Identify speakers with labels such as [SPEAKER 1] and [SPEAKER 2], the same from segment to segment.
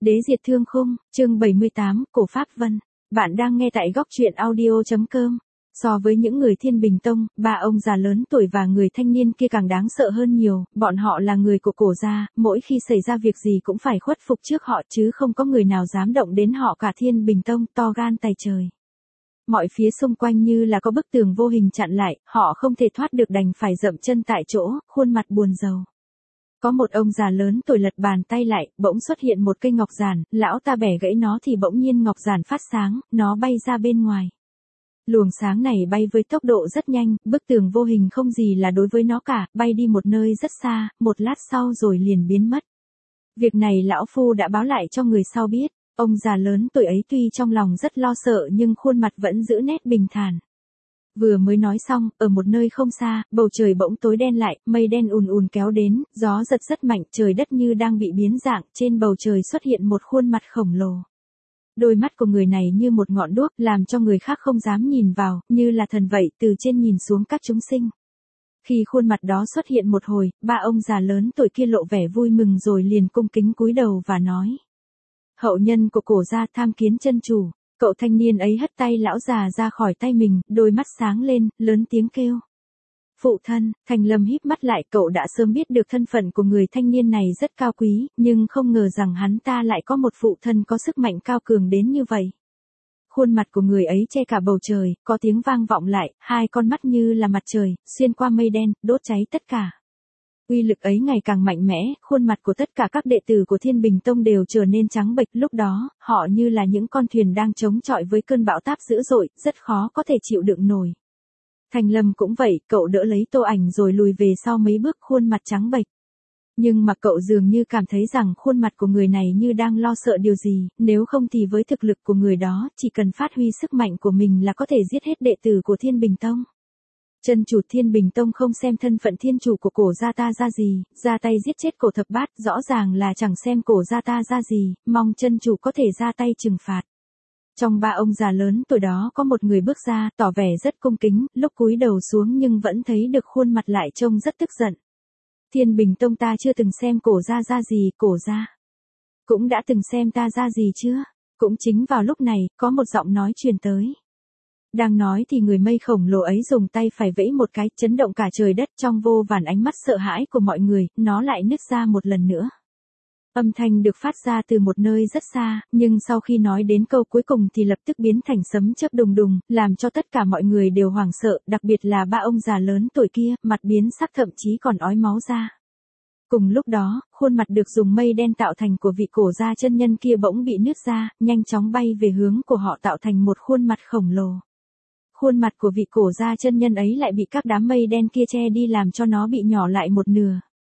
[SPEAKER 1] Đế diệt thương khung, chương 78, Cổ Pháp Vân. Bạn đang nghe tại góc truyện audio.com. So với những người Thiên Bình Tông, ba ông già lớn tuổi và người thanh niên kia càng đáng sợ hơn nhiều, bọn họ là người của cổ gia, mỗi khi xảy ra việc gì cũng phải khuất phục trước họ chứ không có người nào dám động đến họ cả. Thiên Bình Tông to gan tày trời. Mọi phía xung quanh như là có bức tường vô hình chặn lại, họ không thể thoát được đành phải dậm chân tại chỗ, khuôn mặt buồn rầu. Có một ông già lớn tuổi lật bàn tay lại, bỗng xuất hiện một cây ngọc giản, lão ta bẻ gãy nó thì bỗng nhiên ngọc giản phát sáng, nó bay ra bên ngoài. Luồng sáng này bay với tốc độ rất nhanh, bức tường vô hình không gì là đối với nó cả, bay đi một nơi rất xa, một lát sau rồi liền biến mất. Việc này lão phu đã báo lại cho người sau biết, ông già lớn tuổi ấy tuy trong lòng rất lo sợ nhưng khuôn mặt vẫn giữ nét bình thản. Vừa mới nói xong, ở một nơi không xa, bầu trời bỗng tối đen lại, mây đen ùn ùn kéo đến, gió giật rất mạnh, trời đất như đang bị biến dạng, trên bầu trời xuất hiện một khuôn mặt khổng lồ. Đôi mắt của người này như một ngọn đuốc, làm cho người khác không dám nhìn vào, như là thần vậy, từ trên nhìn xuống các chúng sinh. Khi khuôn mặt đó xuất hiện một hồi, ba ông già lớn tuổi kia lộ vẻ vui mừng rồi liền cung kính cúi đầu và nói: Hậu nhân của cổ gia tham kiến chân chủ. Cậu thanh niên ấy hất tay lão già ra khỏi tay mình, đôi mắt sáng lên, lớn tiếng kêu: Phụ thân. Thành Lâm híp mắt lại, cậu đã sớm biết được thân phận của người thanh niên này rất cao quý, nhưng không ngờ rằng hắn ta lại có một phụ thân có sức mạnh cao cường đến như vậy. Khuôn mặt của người ấy che cả bầu trời, có tiếng vang vọng lại, hai con mắt như là mặt trời, xuyên qua mây đen, đốt cháy tất cả. Uy lực ấy ngày càng mạnh mẽ, khuôn mặt của tất cả các đệ tử của Thiên Bình Tông đều trở nên trắng bệch, lúc đó, họ như là những con thuyền đang chống chọi với cơn bão táp dữ dội, rất khó có thể chịu đựng nổi. Thành Lâm cũng vậy, cậu đỡ lấy Tô Ảnh rồi lùi về sau mấy bước, khuôn mặt trắng bệch. Nhưng mà cậu dường như cảm thấy rằng khuôn mặt của người này như đang lo sợ điều gì, nếu không thì với thực lực của người đó, chỉ cần phát huy sức mạnh của mình là có thể giết hết đệ tử của Thiên Bình Tông. Chân chủ Thiên Bình Tông không xem thân phận thiên chủ của cổ gia ta ra gì, ra tay giết chết cổ thập bát, rõ ràng là chẳng xem cổ gia ta ra gì, mong chân chủ có thể ra tay trừng phạt. Trong ba ông già lớn tuổi đó có một người bước ra, tỏ vẻ rất cung kính, lúc cúi đầu xuống nhưng vẫn thấy được khuôn mặt lại trông rất tức giận. Thiên Bình Tông ta chưa từng xem cổ gia ra gì, cổ gia cũng đã từng xem ta ra gì chưa? Cũng chính vào lúc này, có một giọng nói truyền tới. Đang nói thì người mây khổng lồ ấy dùng tay phải vẫy một cái, chấn động cả trời đất, trong vô vàn ánh mắt sợ hãi của mọi người, nó lại nứt ra một lần nữa. Âm thanh được phát ra từ một nơi rất xa, nhưng sau khi nói đến câu cuối cùng thì lập tức biến thành sấm chớp đùng đùng, làm cho tất cả mọi người đều hoảng sợ, đặc biệt là ba ông già lớn tuổi kia, mặt biến sắc thậm chí còn ói máu ra. Cùng lúc đó, khuôn mặt được dùng mây đen tạo thành của vị cổ gia chân nhân kia bỗng bị nứt ra, nhanh chóng bay về hướng của họ tạo thành một khuôn mặt khổng lồ. Khuôn mặt của vị cổ gia chân nhân ấy lại bị các đám mây đen kia che đi làm cho nó bị nhỏ lại một nửa.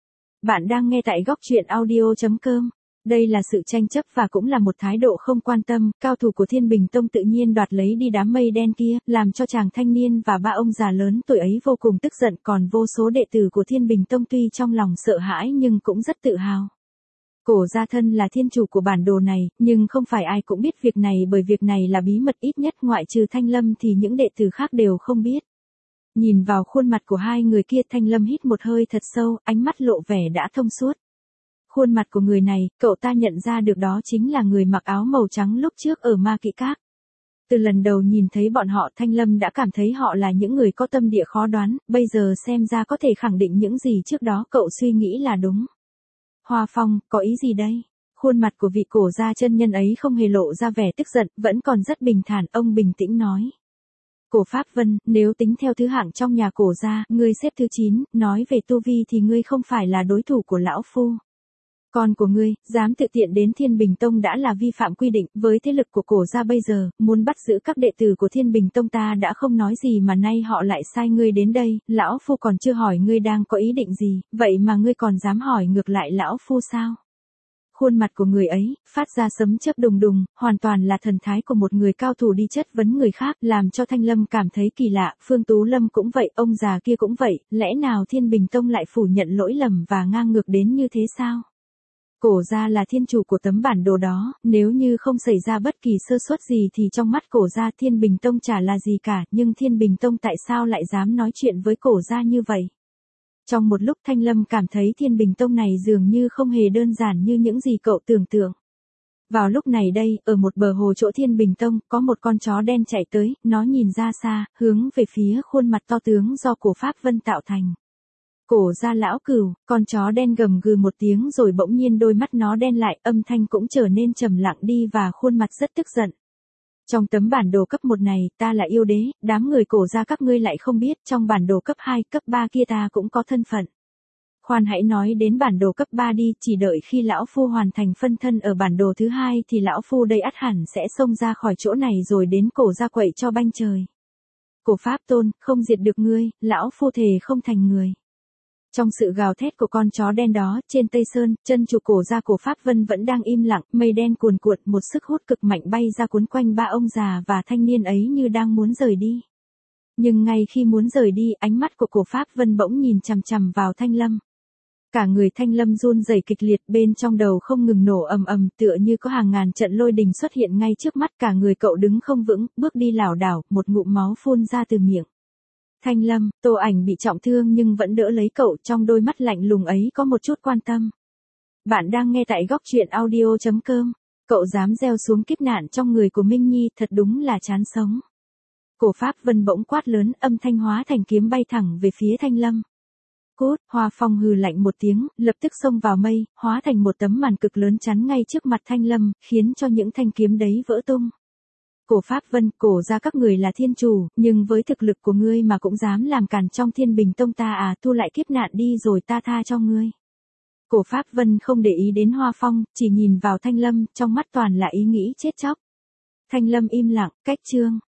[SPEAKER 1] Bạn đang nghe tại góc truyện audio.com. Đây là sự tranh chấp và cũng là một thái độ không quan tâm, cao thủ của Thiên Bình Tông tự nhiên đoạt lấy đi đám mây đen kia, làm cho chàng thanh niên và ba ông già lớn tuổi ấy vô cùng tức giận, còn vô số đệ tử của Thiên Bình Tông tuy trong lòng sợ hãi nhưng cũng rất tự hào. Cổ gia thân là thiên chủ của bản đồ này, nhưng không phải ai cũng biết việc này bởi việc này là bí mật, ít nhất ngoại trừ Thanh Lâm thì những đệ tử khác đều không biết. Nhìn vào khuôn mặt của hai người kia, Thanh Lâm hít một hơi thật sâu, ánh mắt lộ vẻ đã thông suốt. Khuôn mặt của người này, cậu ta nhận ra được đó chính là người mặc áo màu trắng lúc trước ở Ma Kỵ Các. Từ lần đầu nhìn thấy bọn họ, Thanh Lâm đã cảm thấy họ là những người có tâm địa khó đoán, bây giờ xem ra có thể khẳng định những gì trước đó cậu suy nghĩ là đúng. Hoa Phong, có ý gì đây? Khuôn mặt của vị cổ gia chân nhân ấy không hề lộ ra vẻ tức giận, vẫn còn rất bình thản, ông bình tĩnh nói. Cổ Pháp Vân, nếu tính theo thứ hạng trong nhà cổ gia, ngươi xếp thứ 9, nói về tu vi thì ngươi không phải là đối thủ của lão phu. Con của ngươi, dám tự tiện đến Thiên Bình Tông đã là vi phạm quy định, với thế lực của cổ gia bây giờ, muốn bắt giữ các đệ tử của Thiên Bình Tông ta đã không nói gì mà nay họ lại sai ngươi đến đây, lão phu còn chưa hỏi ngươi đang có ý định gì, vậy mà ngươi còn dám hỏi ngược lại lão phu sao? Khuôn mặt của người ấy, phát ra sấm chớp đùng đùng, hoàn toàn là thần thái của một người cao thủ đi chất vấn người khác, làm cho Thanh Lâm cảm thấy kỳ lạ, Phương Tú Lâm cũng vậy, ông già kia cũng vậy, lẽ nào Thiên Bình Tông lại phủ nhận lỗi lầm và ngang ngược đến như thế sao? Cổ gia là thiên chủ của tấm bản đồ đó, nếu như không xảy ra bất kỳ sơ suất gì thì trong mắt cổ gia Thiên Bình Tông chả là gì cả, nhưng Thiên Bình Tông tại sao lại dám nói chuyện với cổ gia như vậy? Trong một lúc Thanh Lâm cảm thấy Thiên Bình Tông này dường như không hề đơn giản như những gì cậu tưởng tượng. Vào lúc này đây, ở một bờ hồ chỗ Thiên Bình Tông, có một con chó đen chạy tới, nó nhìn ra xa, hướng về phía khuôn mặt to tướng do Cổ Pháp Vân tạo thành. Cổ gia lão cửu, con chó đen gầm gừ một tiếng rồi bỗng nhiên đôi mắt nó đen lại, âm thanh cũng trở nên trầm lặng đi và khuôn mặt rất tức giận. Trong tấm bản đồ cấp 1 này, ta là yêu đế, đám người Cổ gia các ngươi lại không biết, trong bản đồ cấp 2, cấp 3 kia ta cũng có thân phận. Khoan hãy nói đến bản đồ cấp 3 đi, chỉ đợi khi lão phu hoàn thành phân thân ở bản đồ thứ 2 thì lão phu đây ắt hẳn sẽ xông ra khỏi chỗ này rồi đến Cổ gia quậy cho banh trời. Cổ Pháp Tôn, không diệt được ngươi, lão phu thề không thành người. Trong sự gào thét của con chó đen đó, trên Tây Sơn, chân chủ Cổ gia Cổ Pháp Vân vẫn đang im lặng, mây đen cuồn cuộn, một sức hút cực mạnh bay ra cuốn quanh ba ông già và thanh niên ấy như đang muốn rời đi. Nhưng ngay khi muốn rời đi, ánh mắt của Cổ Pháp Vân bỗng nhìn chằm chằm vào Thanh Lâm. Cả người Thanh Lâm run rẩy kịch liệt, bên trong đầu không ngừng nổ ầm ầm, tựa như có hàng ngàn trận lôi đình xuất hiện ngay trước mắt, cả người cậu đứng không vững, bước đi lảo đảo, một ngụm máu phun ra từ miệng. Thanh Lâm, Tô Ảnh bị trọng thương nhưng vẫn đỡ lấy cậu, trong đôi mắt lạnh lùng ấy có một chút quan tâm. Bạn đang nghe tại góc truyện audio.com. Cậu dám gieo xuống kiếp nạn trong người của Minh Nhi, thật đúng là chán sống. Cổ Pháp Vân bỗng quát lớn, âm thanh hóa thành kiếm bay thẳng về phía Thanh Lâm. Cút, Hoa Phong hừ lạnh một tiếng, lập tức xông vào mây, hóa thành một tấm màn cực lớn chắn ngay trước mặt Thanh Lâm, khiến cho những thanh kiếm đấy vỡ tung. Cổ Pháp Vân, Cổ gia các người là thiên chủ, nhưng với thực lực của ngươi mà cũng dám làm cản trong Thiên Bình Tông ta à, thu lại kiếp nạn đi rồi ta tha cho ngươi. Cổ Pháp Vân không để ý đến Hoa Phong, chỉ nhìn vào Thanh Lâm, trong mắt toàn là ý nghĩ chết chóc. Thanh Lâm im lặng, cách chương.